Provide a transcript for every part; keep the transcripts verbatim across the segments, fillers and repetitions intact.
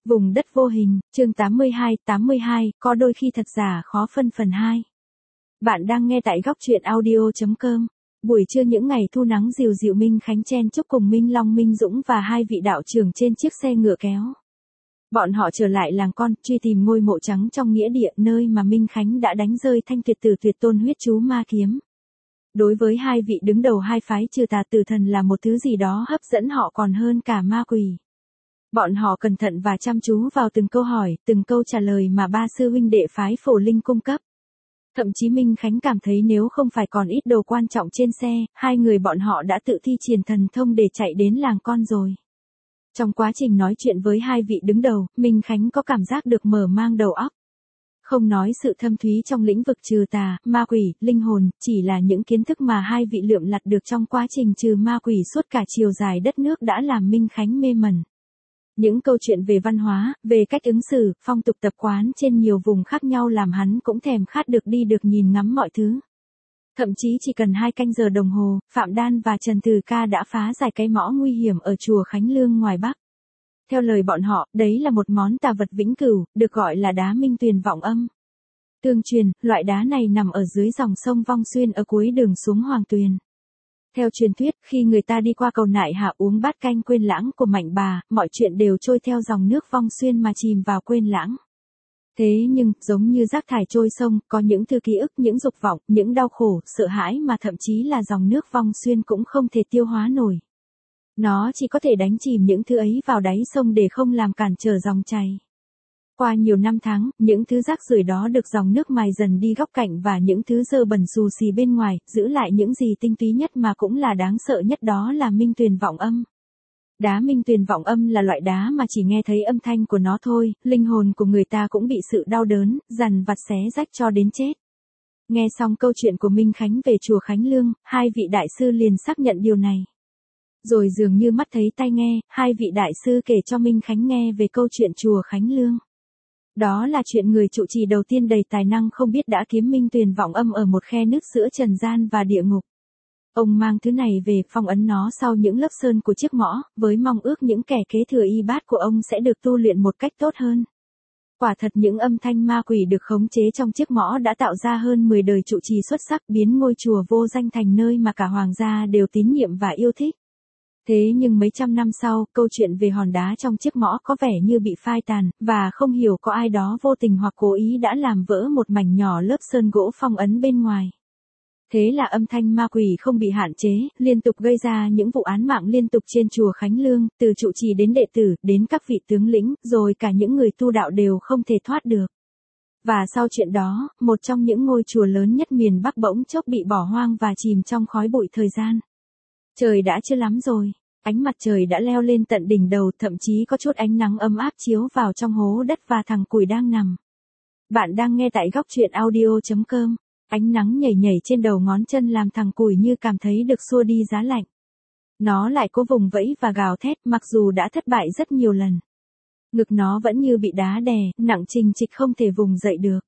Vùng đất vô hình, chương tám mươi hai, tám mươi hai, có đôi khi thật giả khó phân phần hai. Bạn đang nghe tại góc truyện audio chấm com. Buổi trưa những ngày thu nắng dịu dịu, Minh Khánh chen chúc cùng Minh Long, Minh Dũng và hai vị đạo trưởng trên chiếc xe ngựa kéo. Bọn họ trở lại làng con, truy tìm ngôi mộ trắng trong nghĩa địa, nơi mà Minh Khánh đã đánh rơi thanh tuyệt tử tuyệt tôn huyết chú ma kiếm. Đối với hai vị đứng đầu hai phái trừ tà tử thần là một thứ gì đó hấp dẫn họ còn hơn cả ma quỷ. Bọn họ cẩn thận và chăm chú vào từng câu hỏi, từng câu trả lời mà ba sư huynh đệ phái Phổ Linh cung cấp. Thậm chí Minh Khánh cảm thấy nếu không phải còn ít đồ quan trọng trên xe, hai người bọn họ đã tự thi triển thần thông để chạy đến làng con rồi. Trong quá trình nói chuyện với hai vị đứng đầu, Minh Khánh có cảm giác được mở mang đầu óc. Không nói sự thâm thúy trong lĩnh vực trừ tà, ma quỷ, linh hồn, chỉ là những kiến thức mà hai vị lượm lặt được trong quá trình trừ ma quỷ suốt cả chiều dài đất nước đã làm Minh Khánh mê mẩn. Những câu chuyện về văn hóa, về cách ứng xử, phong tục tập quán trên nhiều vùng khác nhau làm hắn cũng thèm khát được đi được nhìn ngắm mọi thứ. Thậm chí chỉ cần hai canh giờ đồng hồ, Phạm Đan và Trần Từ Ca đã phá giải cái mõ nguy hiểm ở chùa Khánh Lương ngoài Bắc. Theo lời bọn họ, đấy là một món tà vật vĩnh cửu, được gọi là đá minh tuyền vọng âm. Tương truyền, loại đá này nằm ở dưới dòng sông Vong Xuyên ở cuối đường xuống Hoàng Tuyền. Theo truyền thuyết, khi người ta đi qua cầu Nại Hạ uống bát canh quên lãng của Mạnh Bà, mọi chuyện đều trôi theo dòng nước Vong Xuyên mà chìm vào quên lãng. Thế nhưng, giống như rác thải trôi sông, có những thứ ký ức, những dục vọng, những đau khổ, sợ hãi mà thậm chí là dòng nước Vong Xuyên cũng không thể tiêu hóa nổi. Nó chỉ có thể đánh chìm những thứ ấy vào đáy sông để không làm cản trở dòng chảy. Qua nhiều năm tháng, những thứ rác rưởi đó được dòng nước mài dần đi góc cạnh và những thứ dơ bẩn xù xì bên ngoài, giữ lại những gì tinh túy nhất mà cũng là đáng sợ nhất, đó là minh tuyền vọng âm. Đá minh tuyền vọng âm là loại đá mà chỉ nghe thấy âm thanh của nó thôi, linh hồn của người ta cũng bị sự đau đớn, dằn vặt xé rách cho đến chết. Nghe xong câu chuyện của Minh Khánh về chùa Khánh Lương, hai vị đại sư liền xác nhận điều này. Rồi dường như mắt thấy tai nghe, hai vị đại sư kể cho Minh Khánh nghe về câu chuyện chùa Khánh Lương. Đó là chuyện người trụ trì đầu tiên đầy tài năng không biết đã kiếm minh tuyền vọng âm ở một khe nước giữa trần gian và địa ngục. Ông mang thứ này về, phong ấn nó sau những lớp sơn của chiếc mõ, với mong ước những kẻ kế thừa y bát của ông sẽ được tu luyện một cách tốt hơn. Quả thật những âm thanh ma quỷ được khống chế trong chiếc mõ đã tạo ra hơn mười đời trụ trì xuất sắc, biến ngôi chùa vô danh thành nơi mà cả hoàng gia đều tín nhiệm và yêu thích. Thế nhưng mấy trăm năm sau, câu chuyện về hòn đá trong chiếc mõ có vẻ như bị phai tàn, và không hiểu có ai đó vô tình hoặc cố ý đã làm vỡ một mảnh nhỏ lớp sơn gỗ phong ấn bên ngoài. Thế là âm thanh ma quỷ không bị hạn chế, liên tục gây ra những vụ án mạng liên tục trên chùa Khánh Lương, từ trụ trì đến đệ tử, đến các vị tướng lĩnh, rồi cả những người tu đạo đều không thể thoát được. Và sau chuyện đó, một trong những ngôi chùa lớn nhất miền Bắc bỗng chốc bị bỏ hoang và chìm trong khói bụi thời gian. Trời đã chưa lắm rồi, ánh mặt trời đã leo lên tận đỉnh đầu, thậm chí có chút ánh nắng ấm áp chiếu vào trong hố đất và thằng Cùi đang nằm. Bạn đang nghe tại góc truyện audio chấm com. Ánh nắng nhảy nhảy trên đầu ngón chân làm thằng Cùi như cảm thấy được xua đi giá lạnh. Nó lại cố vùng vẫy và gào thét, mặc dù đã thất bại rất nhiều lần. Ngực nó vẫn như bị đá đè, nặng trịch trịch không thể vùng dậy được.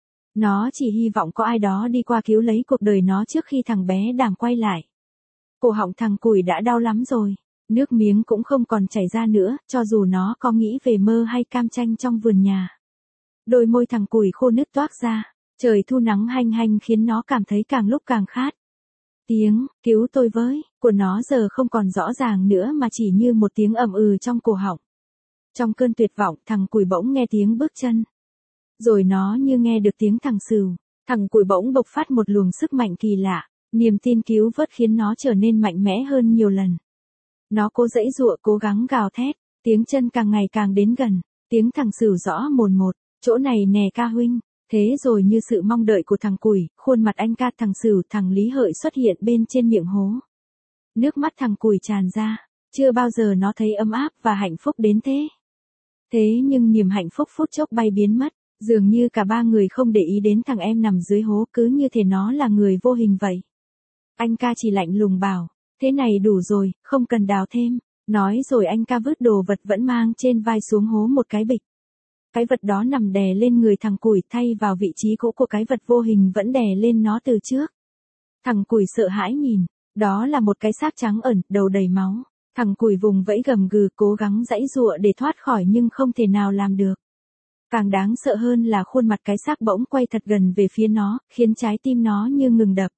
Nó chỉ hy vọng có ai đó đi qua cứu lấy cuộc đời nó trước khi thằng bé Đảm quay lại. Cổ họng thằng Cùi đã đau lắm rồi, nước miếng cũng không còn chảy ra nữa, cho dù nó có nghĩ về mơ hay cam chanh trong vườn nhà. Đôi môi thằng Cùi khô nứt toác ra, trời thu nắng hanh hanh khiến nó cảm thấy càng lúc càng khát. Tiếng, cứu tôi với, của nó giờ không còn rõ ràng nữa mà chỉ như một tiếng ầm ừ trong cổ họng. Trong cơn tuyệt vọng, thằng Cùi bỗng nghe tiếng bước chân. Rồi nó như nghe được tiếng thằng Sửu, thằng Cùi bỗng bộc phát một luồng sức mạnh kỳ lạ. Niềm tin cứu vớt khiến nó trở nên mạnh mẽ hơn nhiều lần. Nó cố giãy giụa, cố gắng gào thét, tiếng chân càng ngày càng đến gần, tiếng thằng Sửu rõ mồn một, chỗ này nè ca huynh. Thế rồi như sự mong đợi của thằng Cùi, khuôn mặt anh ca thằng Sửu, thằng Lý Hợi xuất hiện bên trên miệng hố. Nước mắt thằng Cùi tràn ra, chưa bao giờ nó thấy ấm áp và hạnh phúc đến thế. Thế nhưng niềm hạnh phúc phút chốc bay biến mất. Dường như cả ba người không để ý đến thằng em nằm dưới hố, cứ như thể nó là người vô hình vậy. Anh ca chỉ lạnh lùng bảo, thế này đủ rồi, không cần đào thêm. Nói rồi anh ca vứt đồ vật vẫn mang trên vai xuống hố một cái bịch. Cái vật đó nằm đè lên người thằng Cùi thay vào vị trí cũ của cái vật vô hình vẫn đè lên nó từ trước. Thằng Cùi sợ hãi nhìn, đó là một cái xác trắng ẩn, đầu đầy máu. Thằng Cùi vùng vẫy gầm gừ cố gắng giãy giụa để thoát khỏi nhưng không thể nào làm được. Càng đáng sợ hơn là khuôn mặt cái xác bỗng quay thật gần về phía nó, khiến trái tim nó như ngừng đập.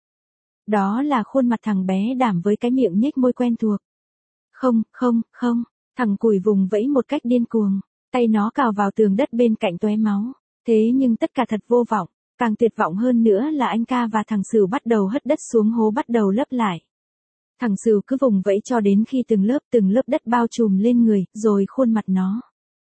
Đó là khuôn mặt thằng bé Đảm với cái miệng nhếch môi quen thuộc. Không, không, không, thằng Cùi vùng vẫy một cách điên cuồng, tay nó cào vào tường đất bên cạnh tóe máu. Thế nhưng tất cả thật vô vọng, càng tuyệt vọng hơn nữa là anh ca và thằng Sửu bắt đầu hất đất xuống hố bắt đầu lấp lại. Thằng Sửu cứ vùng vẫy cho đến khi từng lớp từng lớp đất bao trùm lên người, rồi khuôn mặt nó.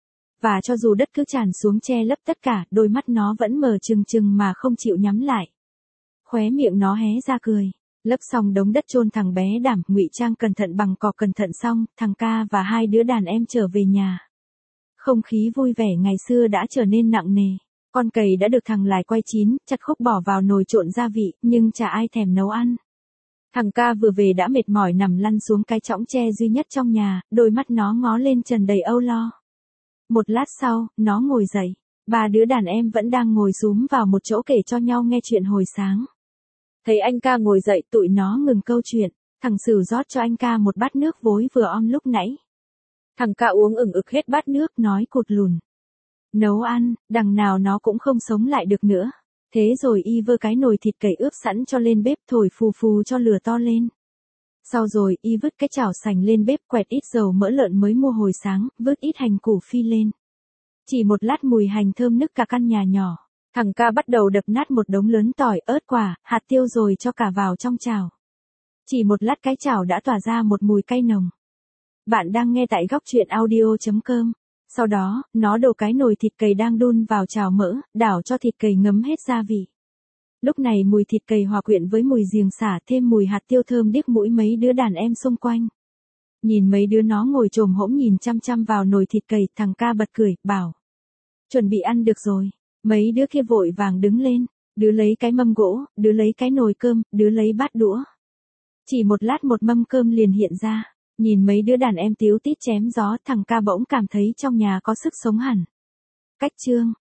Và cho dù đất cứ tràn xuống che lấp tất cả, đôi mắt nó vẫn mở trừng trừng mà không chịu nhắm lại. Khóe miệng nó hé ra cười. Lấp xong đống đất chôn thằng bé Đảm, ngụy trang cẩn thận bằng cỏ cẩn thận xong, thằng ca và hai đứa đàn em trở về nhà. Không khí vui vẻ ngày xưa đã trở nên nặng nề. Con cầy đã được thằng Lài quay chín, chặt khúc bỏ vào nồi trộn gia vị, nhưng chả ai thèm nấu ăn. Thằng ca vừa về đã mệt mỏi nằm lăn xuống cái chõng tre duy nhất trong nhà, đôi mắt nó ngó lên trần đầy âu lo. Một lát sau, nó ngồi dậy. Ba đứa đàn em vẫn đang ngồi xúm vào một chỗ kể cho nhau nghe chuyện hồi sáng. Thấy anh ca ngồi dậy, tụi nó ngừng câu chuyện. Thằng Sửu rót cho anh ca một bát nước vối vừa om lúc nãy. Thằng ca uống ừng ực hết bát nước, nói cụt lùn. Nấu ăn, đằng nào nó cũng không sống lại được nữa. Thế rồi y vơ cái nồi thịt cầy ướp sẵn cho lên bếp, thổi phù phù cho lửa to lên. Sau rồi y vứt cái chảo sành lên bếp, quẹt ít dầu mỡ lợn mới mua hồi sáng, vứt ít hành củ phi lên. Chỉ một lát mùi hành thơm nức cả căn nhà nhỏ. Thằng ca bắt đầu đập nát một đống lớn tỏi, ớt quả, hạt tiêu rồi cho cả vào trong chảo. Chỉ một lát cái chảo đã tỏa ra một mùi cay nồng. Bạn đang nghe tại góc truyện audio chấm com. Sau đó, nó đổ cái nồi thịt cầy đang đun vào chảo mỡ, đảo cho thịt cầy ngấm hết gia vị. Lúc này mùi thịt cầy hòa quyện với mùi giềng sả thêm mùi hạt tiêu thơm điếc mũi mấy đứa đàn em xung quanh. Nhìn mấy đứa nó ngồi chồm hổm nhìn chăm chăm vào nồi thịt cầy, thằng ca bật cười, bảo. Chuẩn bị ăn được rồi. Mấy đứa kia vội vàng đứng lên, đứa lấy cái mâm gỗ, đứa lấy cái nồi cơm, đứa lấy bát đũa. Chỉ một lát một mâm cơm liền hiện ra, nhìn mấy đứa đàn em tíu tít chém gió, thằng ca bỗng cảm thấy trong nhà có sức sống hẳn. Cách chương